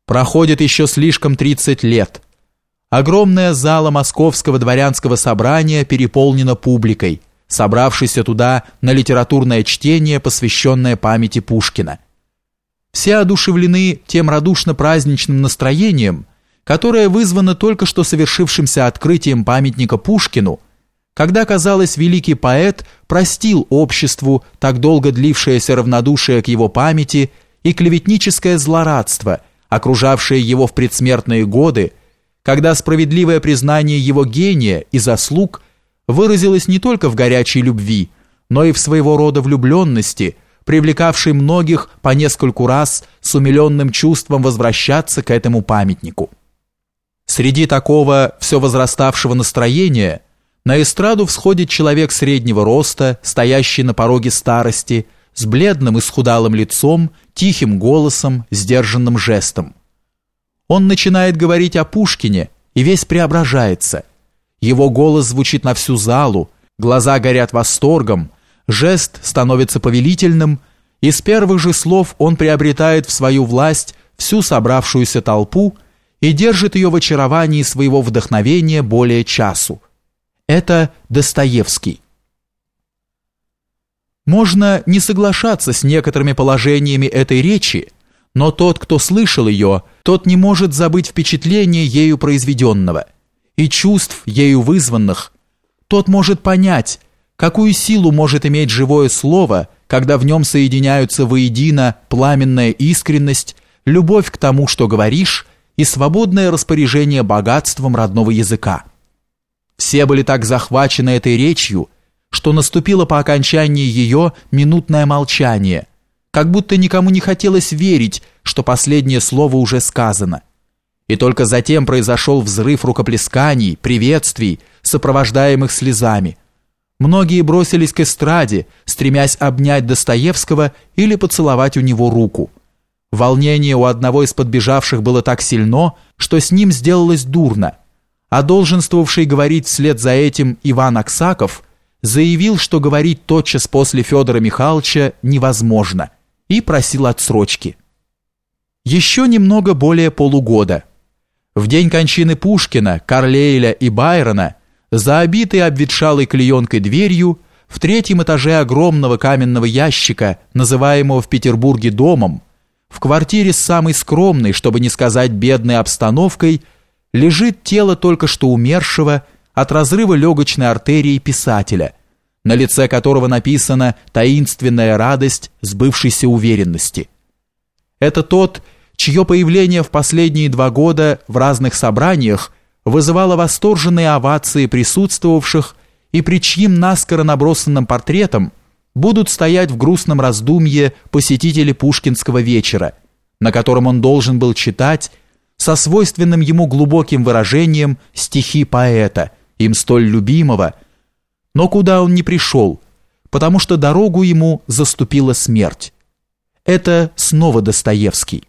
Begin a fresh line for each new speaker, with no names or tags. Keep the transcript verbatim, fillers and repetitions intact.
Проходит еще слишком тридцать лет. Огромная зала Московского дворянского собрания переполнена публикой, собравшейся туда на литературное чтение, посвященное памяти Пушкина. Все одушевлены тем радушно-праздничным настроением, которое вызвано только что совершившимся открытием памятника Пушкину, когда, казалось, великий поэт простил обществу так долго длившееся равнодушие к его памяти и клеветническое злорадство, окружавшее его в предсмертные годы, когда справедливое признание его гения и заслуг выразилось не только в горячей любви, но и в своего рода влюбленности, привлекавшей многих по нескольку раз с умиленным чувством возвращаться к этому памятнику. Среди такого все возраставшего настроения на эстраду всходит человек среднего роста, стоящий на пороге старости, с бледным и схудалым лицом, тихим голосом, сдержанным жестом. Он начинает говорить о Пушкине и весь преображается. Его голос звучит на всю залу, глаза горят восторгом, жест становится повелительным, и с первых же слов он приобретает в свою власть всю собравшуюся толпу и держит ее в очаровании своего вдохновения более часу. Это Достоевский. Можно не соглашаться с некоторыми положениями этой речи, но тот, кто слышал ее, тот не может забыть впечатление ею произведенного и чувств ею вызванных. Тот может понять, какую силу может иметь живое слово, когда в нем соединяются воедино пламенная искренность, любовь к тому, что говоришь, и свободное распоряжение богатством родного языка. Все были так захвачены этой речью, что наступило по окончании ее минутное молчание, как будто никому не хотелось верить, что последнее слово уже сказано. И только затем произошел взрыв рукоплесканий, приветствий, сопровождаемых слезами. Многие бросились к эстраде, стремясь обнять Достоевского или поцеловать у него руку. Волнение у одного из подбежавших было так сильно, что с ним сделалось дурно, а долженствовавший говорить вслед за этим Иван Аксаков заявил, что говорить тотчас после Федора Михайловича невозможно, и просил отсрочки. Еще немного более полугода. В день кончины Пушкина, Карлейля и Байрона за обитой обветшалой клеенкой дверью в третьем этаже огромного каменного ящика, называемого в Петербурге домом, в квартире с самой скромной, чтобы не сказать бедной обстановкой, лежит тело только что умершего от разрыва легочной артерии писателя, на лице которого написана таинственная радость сбывшейся уверенности. Это тот, чье появление в последние два года в разных собраниях вызывало восторженные овации присутствовавших и при чьим наскоро набросанным портретом будут стоять в грустном раздумье посетители Пушкинского вечера, на котором он должен был читать со свойственным ему глубоким выражением стихи поэта, им столь любимого, но куда он не пришел, потому что дорогу ему заступила смерть. Это снова Достоевский.